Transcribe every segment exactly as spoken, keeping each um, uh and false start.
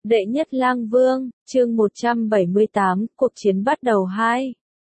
Đệ nhất lang vương, chương một trăm bảy mươi tám, cuộc chiến bắt đầu hai.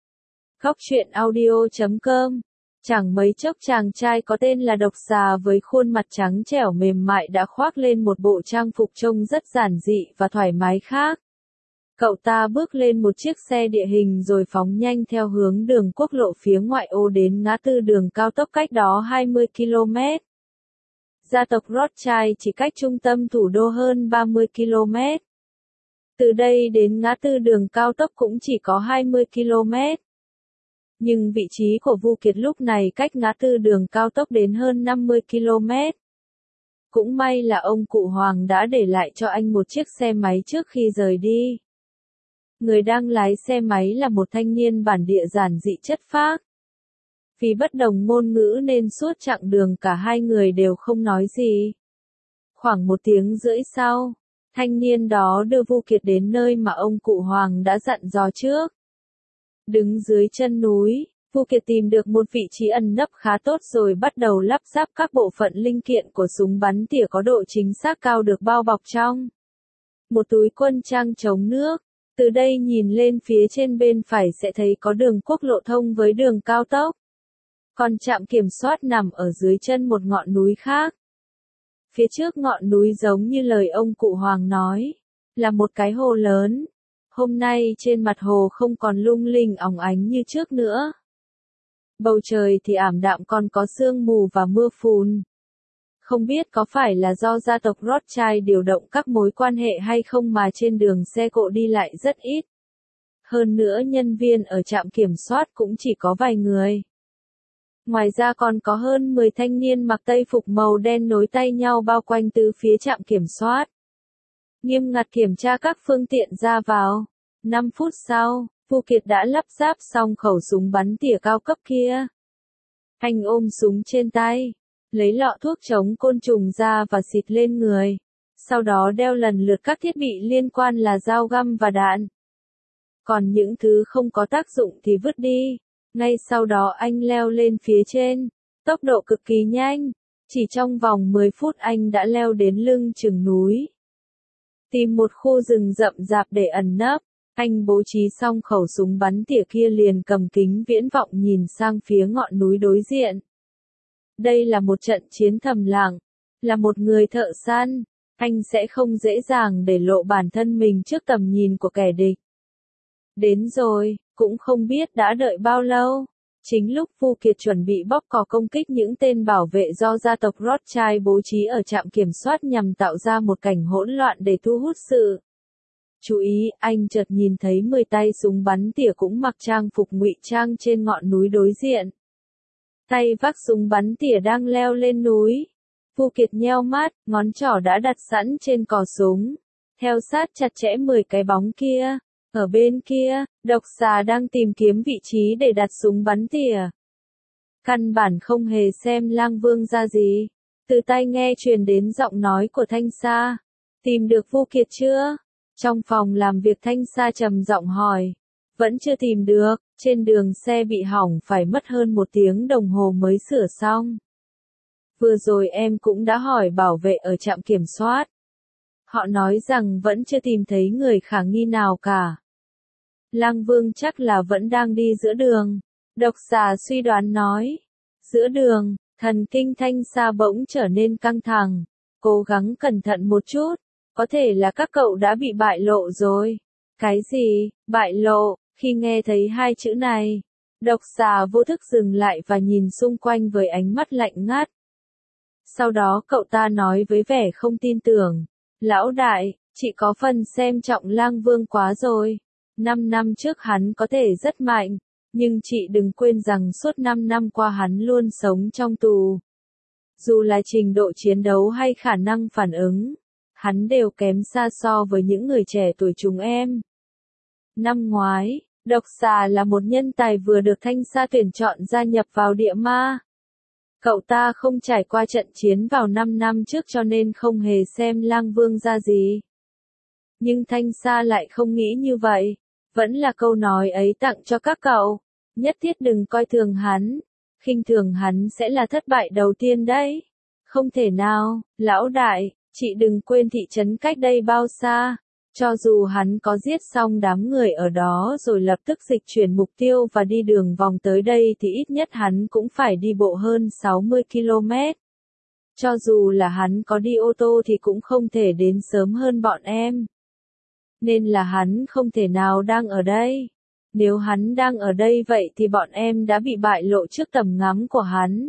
Góc truyện audio chấm com. Chẳng mấy chốc chàng trai có tên là Độc Xà với khuôn mặt trắng trẻo mềm mại đã khoác lên một bộ trang phục trông rất giản dị và thoải mái khác. Cậu ta bước lên một chiếc xe địa hình rồi phóng nhanh theo hướng đường quốc lộ phía ngoại ô đến ngã tư đường cao tốc cách đó hai mươi ki lô mét. Gia tộc Rothschild chỉ cách trung tâm thủ đô hơn ba mươi ki lô mét. Từ đây đến ngã tư đường cao tốc cũng chỉ có hai mươi ki lô mét. Nhưng vị trí của Vu Kiệt lúc này cách ngã tư đường cao tốc đến hơn năm mươi ki lô mét. Cũng may là ông cụ Hoàng đã để lại cho anh một chiếc xe máy trước khi rời đi. Người đang lái xe máy là một thanh niên bản địa giản dị chất phác. Vì bất đồng ngôn ngữ nên suốt chặng đường cả hai người đều không nói gì. Khoảng một tiếng rưỡi sau, thanh niên đó đưa Vu Kiệt đến nơi mà ông cụ Hoàng đã dặn dò trước. Đứng dưới chân núi, Vu Kiệt tìm được một vị trí ẩn nấp khá tốt rồi bắt đầu lắp ráp các bộ phận linh kiện của súng bắn tỉa có độ chính xác cao được bao bọc trong một túi quân trang chống nước. Từ đây nhìn lên phía trên bên phải sẽ thấy có đường quốc lộ thông với đường cao tốc. Còn trạm kiểm soát nằm ở dưới chân một ngọn núi khác. Phía trước ngọn núi giống như lời ông cụ Hoàng nói, là một cái hồ lớn. Hôm nay trên mặt hồ không còn lung linh óng ánh như trước nữa. Bầu trời thì ảm đạm còn có sương mù và mưa phùn. Không biết có phải là do gia tộc Rothschild điều động các mối quan hệ hay không mà trên đường xe cộ đi lại rất ít. Hơn nữa nhân viên ở trạm kiểm soát cũng chỉ có vài người. Ngoài ra còn có hơn mười thanh niên mặc tây phục màu đen nối tay nhau bao quanh từ phía trạm kiểm soát. Nghiêm ngặt kiểm tra các phương tiện ra vào. năm phút sau, Vu Kiệt đã lắp ráp xong khẩu súng bắn tỉa cao cấp kia. Anh ôm súng trên tay, lấy lọ thuốc chống côn trùng ra và xịt lên người. Sau đó đeo lần lượt các thiết bị liên quan là dao găm và đạn. Còn những thứ không có tác dụng thì vứt đi. Ngay sau đó anh leo lên phía trên, tốc độ cực kỳ nhanh, chỉ trong vòng mười phút anh đã leo đến lưng chừng núi. Tìm một khu rừng rậm rạp để ẩn nấp, anh bố trí xong khẩu súng bắn tỉa kia liền cầm kính viễn vọng nhìn sang phía ngọn núi đối diện. Đây là một trận chiến thầm lặng, là một người thợ săn, anh sẽ không dễ dàng để lộ bản thân mình trước tầm nhìn của kẻ địch. Đến rồi, cũng không biết đã đợi bao lâu. Chính lúc Vu Kiệt chuẩn bị bóp cò công kích những tên bảo vệ do gia tộc Rothschild bố trí ở trạm kiểm soát nhằm tạo ra một cảnh hỗn loạn để thu hút sự chú ý, anh chợt nhìn thấy mười tay súng bắn tỉa cũng mặc trang phục ngụy trang trên ngọn núi đối diện. Tay vác súng bắn tỉa đang leo lên núi. Vu Kiệt nheo mắt, ngón trỏ đã đặt sẵn trên cò súng. Theo sát chặt chẽ mười cái bóng kia. Ở bên kia, Độc Xà đang tìm kiếm vị trí để đặt súng bắn tỉa. Căn bản không hề xem lang vương ra gì. Từ tai nghe truyền đến giọng nói của Thanh Sa. Tìm được Vu Kiệt chưa? Trong phòng làm việc Thanh Sa trầm giọng hỏi. Vẫn chưa tìm được, trên đường xe bị hỏng phải mất hơn một tiếng đồng hồ mới sửa xong. Vừa rồi em cũng đã hỏi bảo vệ ở trạm kiểm soát. Họ nói rằng vẫn chưa tìm thấy người khả nghi nào cả. Lang Vương chắc là vẫn đang đi giữa đường. Độc Xà suy đoán nói. Giữa đường, thần kinh Thanh Sa bỗng trở nên căng thẳng. Cố gắng cẩn thận một chút. Có thể là các cậu đã bị bại lộ rồi. Cái gì, bại lộ? Khi nghe thấy hai chữ này, Độc Xà vô thức dừng lại và nhìn xung quanh với ánh mắt lạnh ngắt. Sau đó cậu ta nói với vẻ không tin tưởng. Lão đại, chị có phần xem trọng Lang Vương quá rồi. Năm năm trước hắn có thể rất mạnh, nhưng chị đừng quên rằng suốt năm năm qua hắn luôn sống trong tù. Dù là trình độ chiến đấu hay khả năng phản ứng, hắn đều kém xa so với những người trẻ tuổi chúng em. Năm ngoái, Độc Xà là một nhân tài vừa được Thanh Sa tuyển chọn gia nhập vào địa ma. Cậu ta không trải qua trận chiến vào năm năm trước cho nên không hề xem Lang Vương ra gì. Nhưng Thanh Sa lại không nghĩ như vậy. Vẫn là câu nói ấy tặng cho các cậu. Nhất thiết đừng coi thường hắn. Khinh thường hắn sẽ là thất bại đầu tiên đấy. Không thể nào, lão đại, Chị đừng quên thị trấn cách đây bao xa. Cho dù hắn có giết xong đám người ở đó rồi lập tức dịch chuyển mục tiêu và đi đường vòng tới đây thì ít nhất hắn cũng phải đi bộ hơn sáu mươi ki lô mét. Cho dù là hắn có đi ô tô thì cũng không thể đến sớm hơn bọn em. Nên là hắn không thể nào đang ở đây. Nếu hắn đang ở đây vậy thì bọn em đã bị bại lộ trước tầm ngắm của hắn.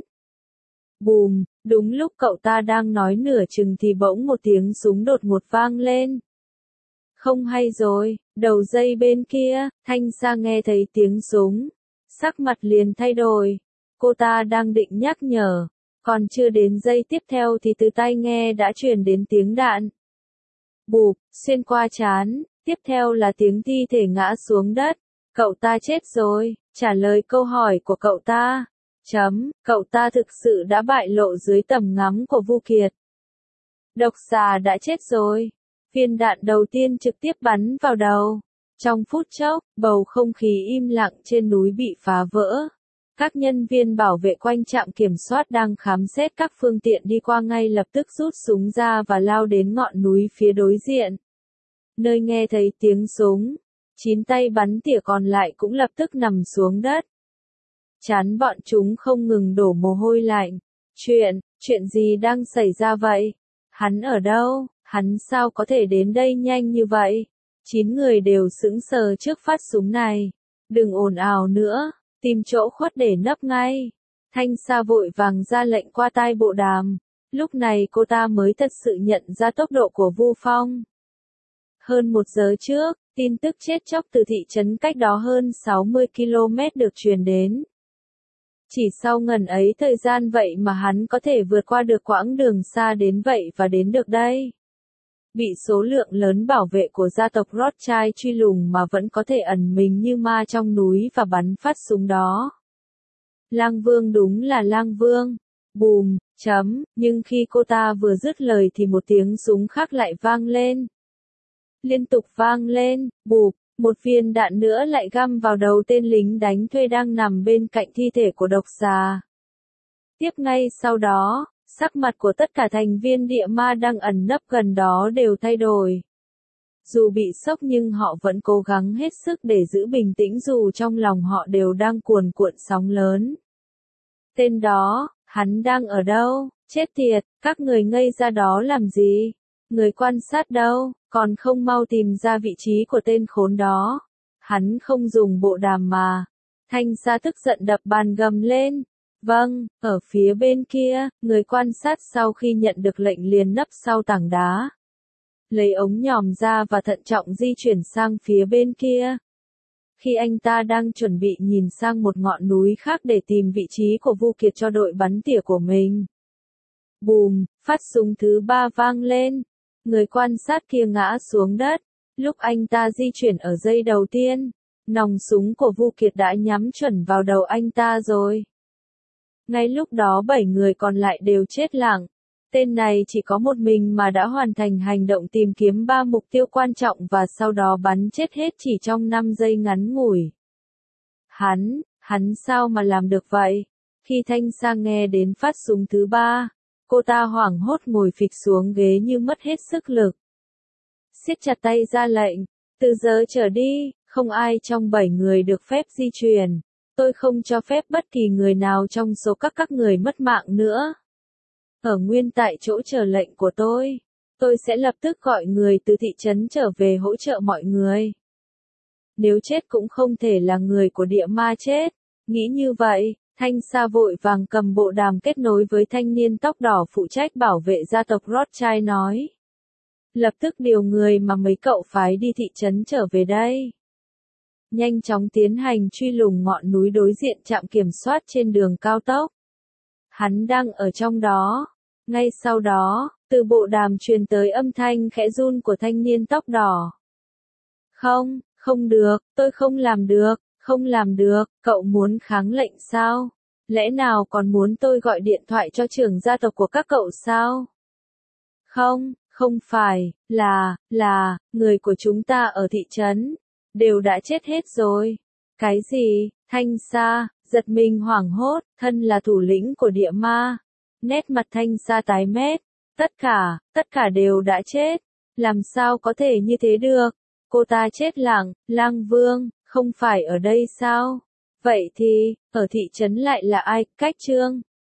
Bùm, đúng lúc cậu ta đang nói nửa chừng thì bỗng một tiếng súng đột ngột vang lên. Không hay rồi, đầu dây bên kia, Thanh Sa nghe thấy tiếng súng. Sắc mặt liền thay đổi. Cô ta đang định nhắc nhở. Còn chưa đến giây tiếp theo thì từ tai nghe đã truyền đến tiếng đạn. Bụp, xuyên qua trán, tiếp theo là tiếng thi thể ngã xuống đất. Cậu ta chết rồi, trả lời câu hỏi của cậu ta. Chấm, cậu ta thực sự đã bại lộ dưới tầm ngắm của Vu Kiệt. Độc xà đã chết rồi. Viên đạn đầu tiên trực tiếp bắn vào đầu. Trong phút chốc, bầu không khí im lặng trên núi bị phá vỡ. Các nhân viên bảo vệ quanh trạm kiểm soát đang khám xét các phương tiện đi qua ngay lập tức rút súng ra và lao đến ngọn núi phía đối diện. Nơi nghe thấy tiếng súng, chín tay bắn tỉa còn lại cũng lập tức nằm xuống đất. Chán bọn chúng không ngừng đổ mồ hôi lạnh. Chuyện, chuyện gì đang xảy ra vậy? Hắn ở đâu? Hắn sao có thể đến đây nhanh như vậy? Chín người đều sững sờ trước phát súng này. Đừng ồn ào nữa, tìm chỗ khuất để nấp ngay. Thanh Sa vội vàng ra lệnh qua tai bộ đàm. Lúc này cô ta mới thật sự nhận ra tốc độ của Vu Phong. Hơn một giờ trước, tin tức chết chóc từ thị trấn cách đó hơn sáu mươi ki lô mét được truyền đến. Chỉ sau ngần ấy thời gian vậy mà hắn có thể vượt qua được quãng đường xa đến vậy và đến được đây. Bị số lượng lớn bảo vệ của gia tộc Rothschild truy lùng mà vẫn có thể ẩn mình như ma trong núi và bắn phát súng đó. Lang Vương đúng là Lang Vương. Bùm, chấm, nhưng khi cô ta vừa dứt lời thì một tiếng súng khác lại vang lên. Liên tục vang lên, bụp, một viên đạn nữa lại găm vào đầu tên lính đánh thuê đang nằm bên cạnh thi thể của độc xà. Tiếp ngay sau đó, sắc mặt của tất cả thành viên địa ma đang ẩn nấp gần đó đều thay đổi. Dù bị sốc nhưng họ vẫn cố gắng hết sức để giữ bình tĩnh dù trong lòng họ đều đang cuồn cuộn sóng lớn. Tên đó, hắn đang ở đâu? Chết tiệt, các người ngây ra đó làm gì? Người quan sát đâu, còn không mau tìm ra vị trí của tên khốn đó. Hắn không dùng bộ đàm mà. Thanh Sa tức giận đập bàn gầm lên. Vâng, ở phía bên kia, người quan sát sau khi nhận được lệnh liền nấp sau tảng đá. Lấy ống nhòm ra và thận trọng di chuyển sang phía bên kia. Khi anh ta đang chuẩn bị nhìn sang một ngọn núi khác để tìm vị trí của Vu Kiệt cho đội bắn tỉa của mình. Bùm, phát súng thứ ba vang lên. Người quan sát kia ngã xuống đất. Lúc anh ta di chuyển ở giây đầu tiên, nòng súng của Vu Kiệt đã nhắm chuẩn vào đầu anh ta rồi. Ngay lúc đó bảy người còn lại đều chết lặng. Tên này chỉ có một mình mà đã hoàn thành hành động tìm kiếm ba mục tiêu quan trọng và sau đó bắn chết hết chỉ trong năm giây ngắn ngủi. Hắn, hắn sao mà làm được vậy? Khi Thanh Sa nghe đến phát súng thứ ba, cô ta hoảng hốt ngồi phịch xuống ghế như mất hết sức lực. Siết chặt tay ra lệnh, từ giờ trở đi, không ai trong bảy người được phép di chuyển. Tôi không cho phép bất kỳ người nào trong số các các người mất mạng nữa. Ở nguyên tại chỗ chờ lệnh của tôi, tôi sẽ lập tức gọi người từ thị trấn trở về hỗ trợ mọi người. Nếu chết cũng không thể là người của địa ma chết. Nghĩ như vậy, Thanh Sa vội vàng cầm bộ đàm kết nối với thanh niên tóc đỏ phụ trách bảo vệ gia tộc Rothschild nói. Lập tức điều người mà mấy cậu phái đi thị trấn trở về đây. Nhanh chóng tiến hành truy lùng ngọn núi đối diện trạm kiểm soát trên đường cao tốc. Hắn đang ở trong đó. Ngay sau đó, từ bộ đàm truyền tới âm thanh khẽ run của thanh niên tóc đỏ. Không, không được, tôi không làm được, không làm được, cậu muốn kháng lệnh sao? Lẽ nào còn muốn tôi gọi điện thoại cho trưởng gia tộc của các cậu sao? Không, không phải, là, là, người của chúng ta ở thị trấn, đều đã chết hết rồi. Cái gì? Thanh Sa, giật mình hoảng hốt, thân là thủ lĩnh của địa ma. Nét mặt Thanh Sa tái mét. Tất cả, tất cả đều đã chết. Làm sao có thể như thế được? Cô ta chết lặng, Lang Vương, không phải ở đây sao? Vậy thì, ở thị trấn lại là ai? Cách Trương